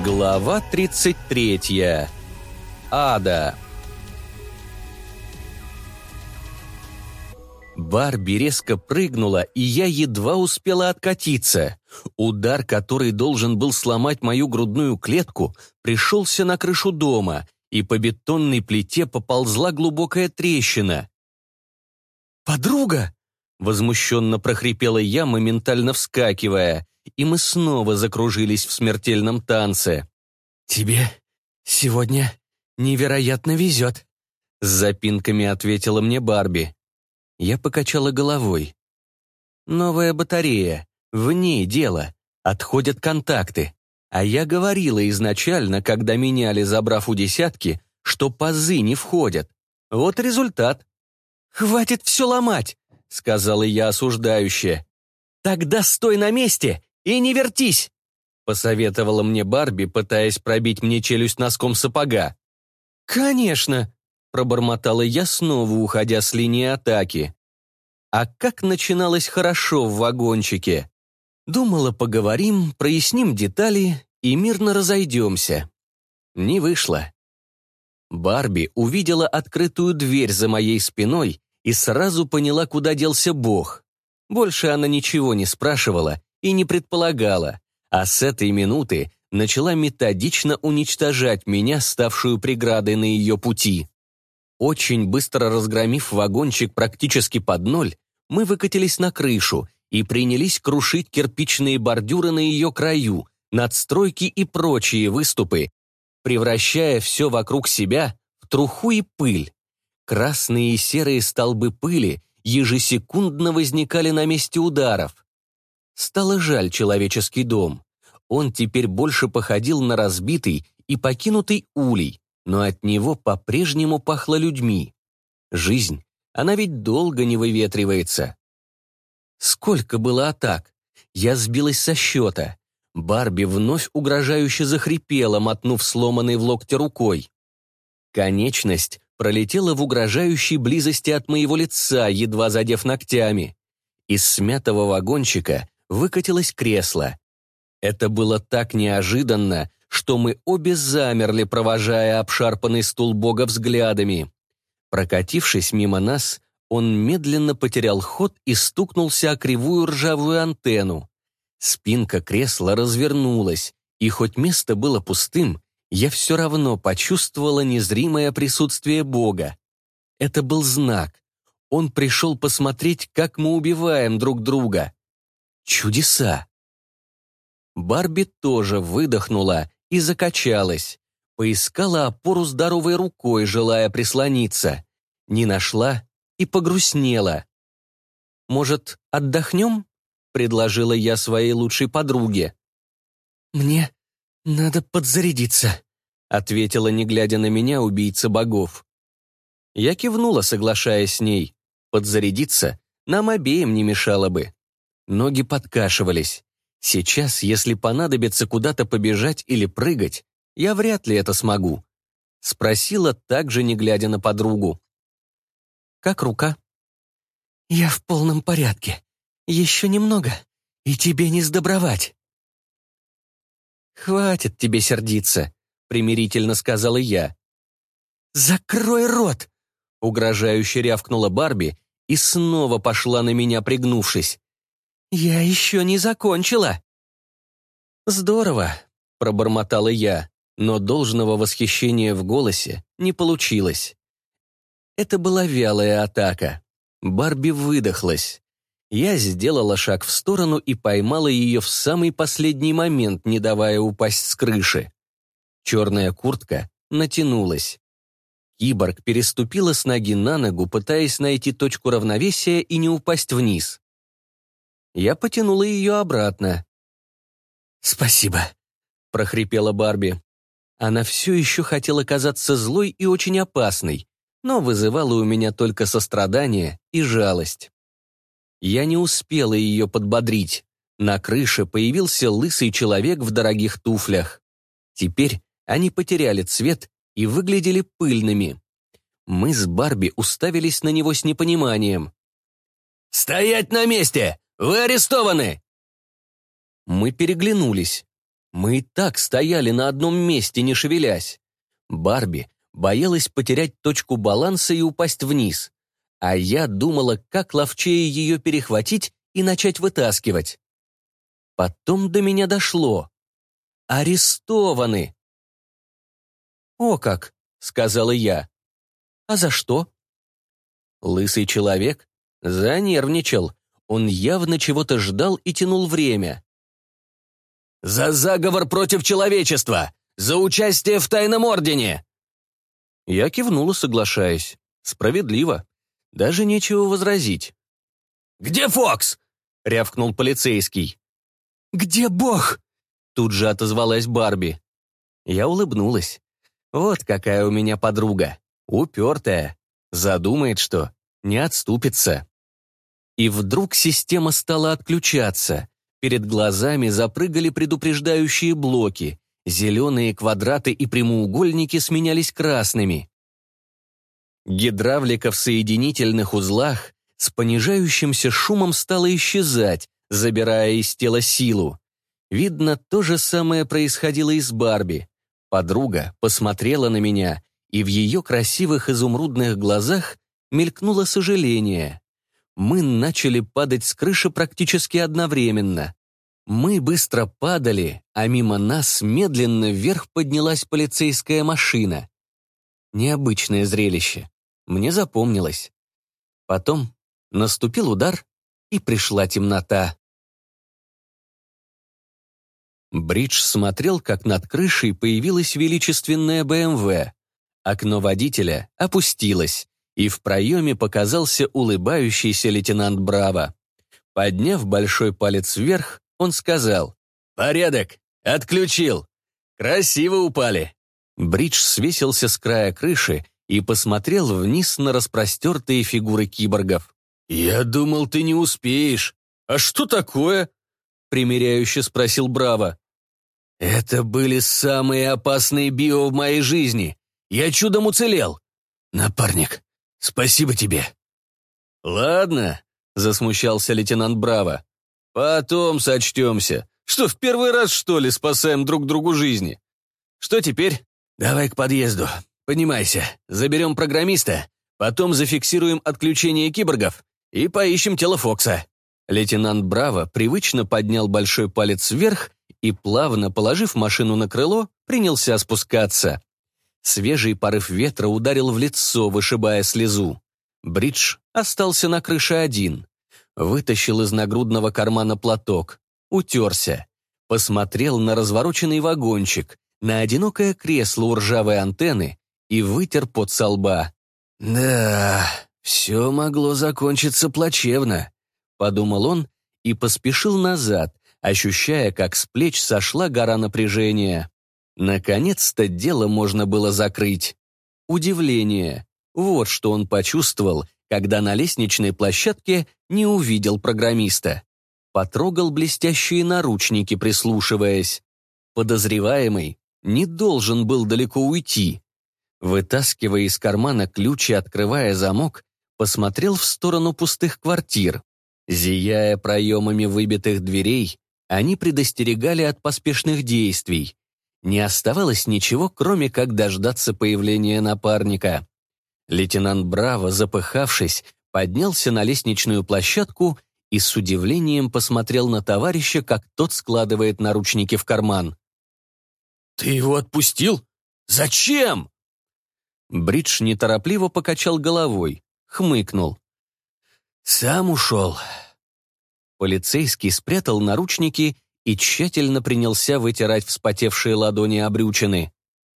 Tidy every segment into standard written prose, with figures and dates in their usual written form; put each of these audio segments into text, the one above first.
Глава 33. Ада. Барби резко прыгнула, и я едва успела откатиться. Удар, который должен был сломать мою грудную клетку, пришелся на крышу дома, и по бетонной плите поползла глубокая трещина. «Подруга!» — возмущенно прохрипела я, моментально вскакивая, и мы снова закружились в смертельном танце. «Тебе сегодня невероятно везет», — с запинками ответила мне Барби. Я покачала головой. «Новая батарея, в ней дело, отходят контакты. А я говорила изначально, когда меняли, забрав у десятки, что пазы не входят. Вот результат». «Хватит все ломать», — сказала я осуждающе. «Тогда стой на месте и не вертись», — посоветовала мне Барби, пытаясь пробить мне челюсть носком сапога. «Конечно», — пробормотала я, снова уходя с линии атаки. А как начиналось хорошо в вагончике. Думала, поговорим, проясним детали и мирно разойдемся. Не вышло. Барби увидела открытую дверь за моей спиной и сразу поняла, куда делся Бог. Больше она ничего не спрашивала и не предполагала, а с этой минуты начала методично уничтожать меня, ставшую преградой на ее пути. Очень быстро разгромив вагончик практически под ноль, мы выкатились на крышу и принялись крушить кирпичные бордюры на ее краю, надстройки и прочие выступы, превращая все вокруг себя в труху и пыль. Красные и серые столбы пыли ежесекундно возникали на месте ударов. Стало жаль человеческий дом. Он теперь больше походил на разбитый и покинутый улей, но от него по-прежнему пахло людьми. Жизнь, она ведь долго не выветривается. Сколько было атак? Я сбилась со счета. Барби вновь угрожающе захрипела, мотнув сломанной в локте рукой. Конечность пролетела в угрожающей близости от моего лица, едва задев ногтями. Из смятого вагончика выкатилось кресло. Это было так неожиданно, что мы обе замерли, провожая обшарпанный стул Бога взглядами. Прокатившись мимо нас, он медленно потерял ход и стукнулся о кривую ржавую антенну. Спинка кресла развернулась, и хоть место было пустым, я все равно почувствовала незримое присутствие Бога. Это был знак. Он пришел посмотреть, как мы убиваем друг друга. Чудеса! Барби тоже выдохнула и закачалась. Поискала опору здоровой рукой, желая прислониться. Не нашла и погрустнела. «Может, отдохнем?» — предложила я своей лучшей подруге. «Мне надо подзарядиться», — ответила, не глядя на меня, убийца богов. Я кивнула, соглашаясь с ней. Подзарядиться нам обеим не мешало бы. Ноги подкашивались. Сейчас, если понадобится куда-то побежать или прыгать, я вряд ли это смогу. Спросила, также не глядя на подругу. «Как рука?» «Я в полном порядке. Еще немного, и тебе не сдобровать». «Хватит тебе сердиться», — примирительно сказала я. «Закрой рот!» — угрожающе рявкнула Барби и снова пошла на меня, пригнувшись. «Я еще не закончила». «Здорово», — пробормотала я, но должного восхищения в голосе не получилось. Это была вялая атака. Барби выдохлась. Я сделала шаг в сторону и поймала ее в самый последний момент, не давая упасть с крыши. Черная куртка натянулась. Киборг переступила с ноги на ногу, пытаясь найти точку равновесия и не упасть вниз. Я потянула ее обратно. «Спасибо», — прохрипела Барби. Она все еще хотела казаться злой и очень опасной, но вызывала у меня только сострадание и жалость. Я не успела ее подбодрить. На крыше появился лысый человек в дорогих туфлях. Теперь они потеряли цвет и выглядели пыльными. Мы с Барби уставились на него с непониманием. «Стоять на месте! Вы арестованы!» Мы переглянулись. Мы и так стояли на одном месте, не шевелясь. Барби боялась потерять точку баланса и упасть вниз, а я думала, как ловчее ее перехватить и начать вытаскивать. Потом до меня дошло. Арестованы. «О как!» — сказала я. «А за что?» Лысый человек занервничал. Он явно чего-то ждал и тянул время. «За заговор против человечества! За участие в тайном ордене!» Я кивнула, соглашаясь. Справедливо. Даже нечего возразить. «Где Фокс?» — рявкнул полицейский. «Где Бог?» — тут же отозвалась Барби. Я улыбнулась. Вот какая у меня подруга. Упертая. Задумает, что не отступится. И вдруг система стала отключаться. Перед глазами запрыгали предупреждающие блоки. Зеленые квадраты и прямоугольники сменялись красными. Гидравлика в соединительных узлах с понижающимся шумом стала исчезать, забирая из тела силу. Видно, то же самое происходило и с Барби. Подруга посмотрела на меня, и в ее красивых изумрудных глазах мелькнуло сожаление. Мы начали падать с крыши практически одновременно. Мы быстро падали, а мимо нас медленно вверх поднялась полицейская машина. Необычное зрелище. Мне запомнилось. Потом наступил удар, и пришла темнота. Бридж смотрел, как над крышей появилась величественная БМВ. Окно водителя опустилось, и в проеме показался улыбающийся лейтенант Браво. Подняв большой палец вверх, он сказал: «Порядок! Отключил! Красиво упали!» Бридж свесился с края крыши и посмотрел вниз на распростертые фигуры киборгов. «Я думал, ты не успеешь. А что такое?» — примиряюще спросил Браво. «Это были самые опасные био в моей жизни. Я чудом уцелел. Напарник, спасибо тебе». «Ладно», — засмущался лейтенант Браво. «Потом сочтемся. Что, в первый раз, что ли, спасаем друг другу жизни? Что теперь? Давай к подъезду. Поднимайся. Заберем программиста, потом зафиксируем отключение киборгов и поищем тело Фокса». Лейтенант Браво привычно поднял большой палец вверх и, плавно положив машину на крыло, принялся спускаться. Свежий порыв ветра ударил в лицо, вышибая слезу. Бридж остался на крыше один. Вытащил из нагрудного кармана платок, утерся, посмотрел на развороченный вагончик, на одинокое кресло у ржавой антенны и вытер пот со лба. «Да, все могло закончиться плачевно», — подумал он и поспешил назад, ощущая, как с плеч сошла гора напряжения. Наконец-то дело можно было закрыть. Удивление. Вот что он почувствовал, когда на лестничной площадке не увидел программиста. Потрогал блестящие наручники, прислушиваясь. Подозреваемый не должен был далеко уйти. Вытаскивая из кармана ключ и открывая замок, посмотрел в сторону пустых квартир. Зияя проемами выбитых дверей, они предостерегали от поспешных действий. Не оставалось ничего, кроме как дождаться появления напарника. Лейтенант Браво, запыхавшись, поднялся на лестничную площадку и с удивлением посмотрел на товарища, как тот складывает наручники в карман. «Ты его отпустил? Зачем?» Бридж неторопливо покачал головой, хмыкнул. «Сам ушел». Полицейский спрятал наручники и тщательно принялся вытирать вспотевшие ладони обрючины.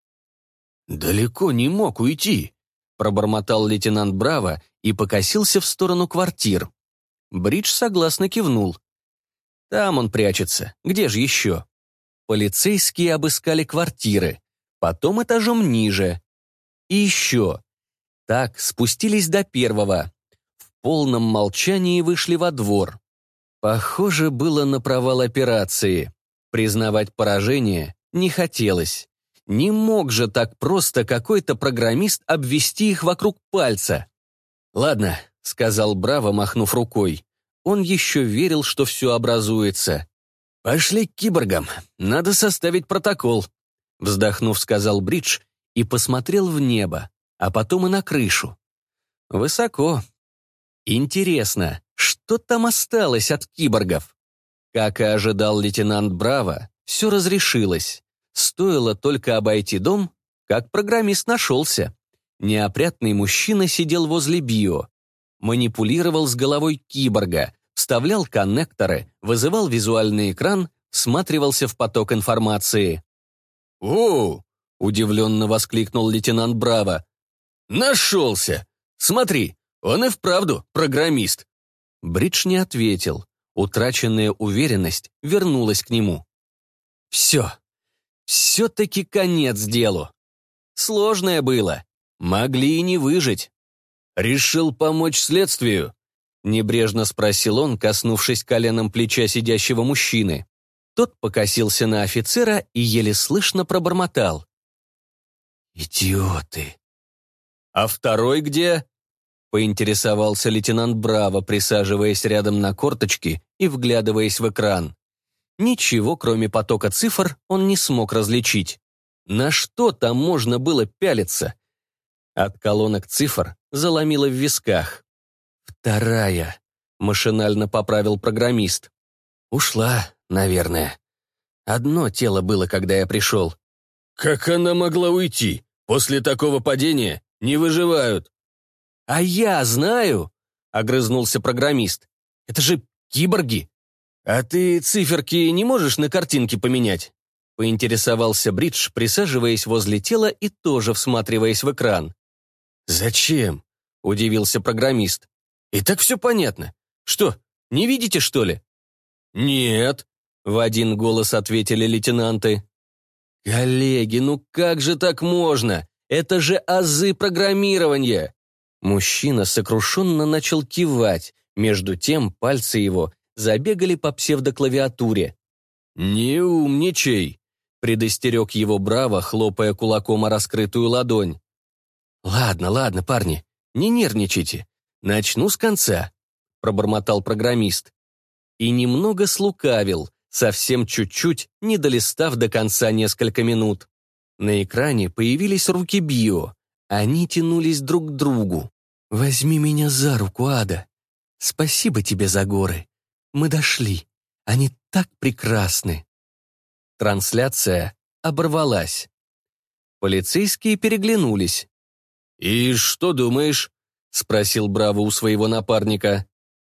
«Далеко не мог уйти», — пробормотал лейтенант Браво и покосился в сторону квартир. Бридж согласно кивнул. «Там он прячется. Где же еще?» Полицейские обыскали квартиры, потом этажом ниже. И еще. Так спустились до первого. В полном молчании вышли во двор. Похоже, было на провал операции. Признавать поражение не хотелось. Не мог же так просто какой-то программист обвести их вокруг пальца. «Ладно», — сказал Браво, махнув рукой. Он еще верил, что все образуется. «Пошли к киборгам, надо составить протокол», — вздохнув, сказал Бридж и посмотрел в небо, а потом и на крышу. Высоко. Интересно, что там осталось от киборгов? Как и ожидал лейтенант Браво, все разрешилось. Стоило только обойти дом, как программист нашелся. Неопрятный мужчина сидел возле био, манипулировал с головой киборга, вставлял коннекторы, вызывал визуальный экран, всматривался в поток информации. «О!» — удивленно воскликнул лейтенант Браво. «Нашелся! Смотри, он и вправду программист!» Бридж не ответил. Утраченная уверенность вернулась к нему. Все-таки конец делу. Сложное было. Могли и не выжить. «Решил помочь следствию?» — небрежно спросил он, коснувшись коленом плеча сидящего мужчины. Тот покосился на офицера и еле слышно пробормотал. «Идиоты!» «А второй где?» — поинтересовался лейтенант Браво, присаживаясь рядом на корточки и вглядываясь в экран. Ничего, кроме потока цифр, он не смог различить. На что там можно было пялиться? От колонок цифр заломило в висках. «Вторая», — машинально поправил программист. «Ушла, наверное. Одно тело было, когда я пришел». «Как она могла уйти? После такого падения не выживают». «А я знаю», — огрызнулся программист. «Это же киборги. А ты циферки не можешь на картинке поменять?» — поинтересовался Бридж, присаживаясь возле тела и тоже всматриваясь в экран. «Зачем?» — удивился программист. «И так все понятно. Что, не видите, что ли?» «Нет», — в один голос ответили лейтенанты. «Коллеги, ну как же так можно? Это же азы программирования!» Мужчина сокрушенно начал кивать, между тем пальцы его забегали по псевдоклавиатуре. «Не умничай», — предостерег его Браво, хлопая кулаком о раскрытую ладонь. «Ладно, парни, не нервничайте. Начну с конца», — пробормотал программист. И немного слукавил, совсем чуть-чуть, не долистав до конца несколько минут. На экране появились руки био. Они тянулись друг к другу. «Возьми меня за руку, Ада. Спасибо тебе за горы. Мы дошли. Они так прекрасны». Трансляция оборвалась. Полицейские переглянулись. «И что думаешь?» — спросил Браво у своего напарника.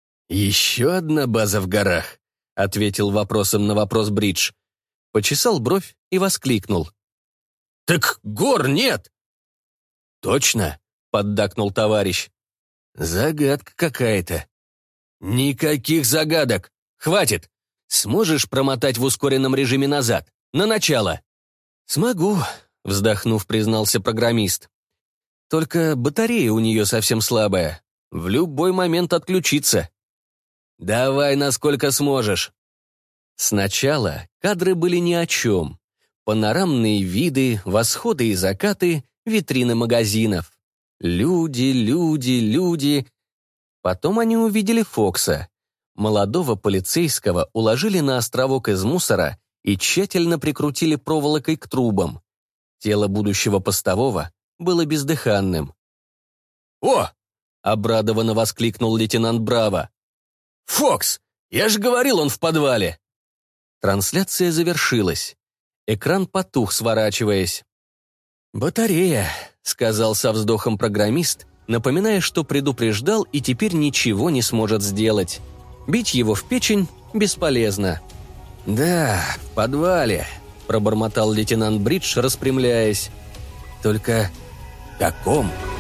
«Еще одна база в горах», — ответил вопросом на вопрос Бридж. Почесал бровь и воскликнул. «Так гор нет!» «Точно?» — поддакнул товарищ. «Загадка какая-то». «Никаких загадок! Хватит! Сможешь промотать в ускоренном режиме назад? На начало?» «Смогу», — вздохнув, признался программист. «Только батарея у нее совсем слабая. В любой момент отключится». «Давай, насколько сможешь». Сначала кадры были ни о чем. Панорамные виды, восходы и закаты, витрины магазинов. Люди. Потом они увидели Фокса. Молодого полицейского уложили на островок из мусора и тщательно прикрутили проволокой к трубам. Тело будущего постового было бездыханным. «О!» — обрадованно воскликнул лейтенант Браво. «Фокс! Я же говорил, он в подвале!» Трансляция завершилась. Экран потух, сворачиваясь. «Батарея», — сказал со вздохом программист, напоминая, что предупреждал и теперь ничего не сможет сделать. Бить его в печень бесполезно. «Да, в подвале», — пробормотал лейтенант Бридж, распрямляясь. «Только каком?»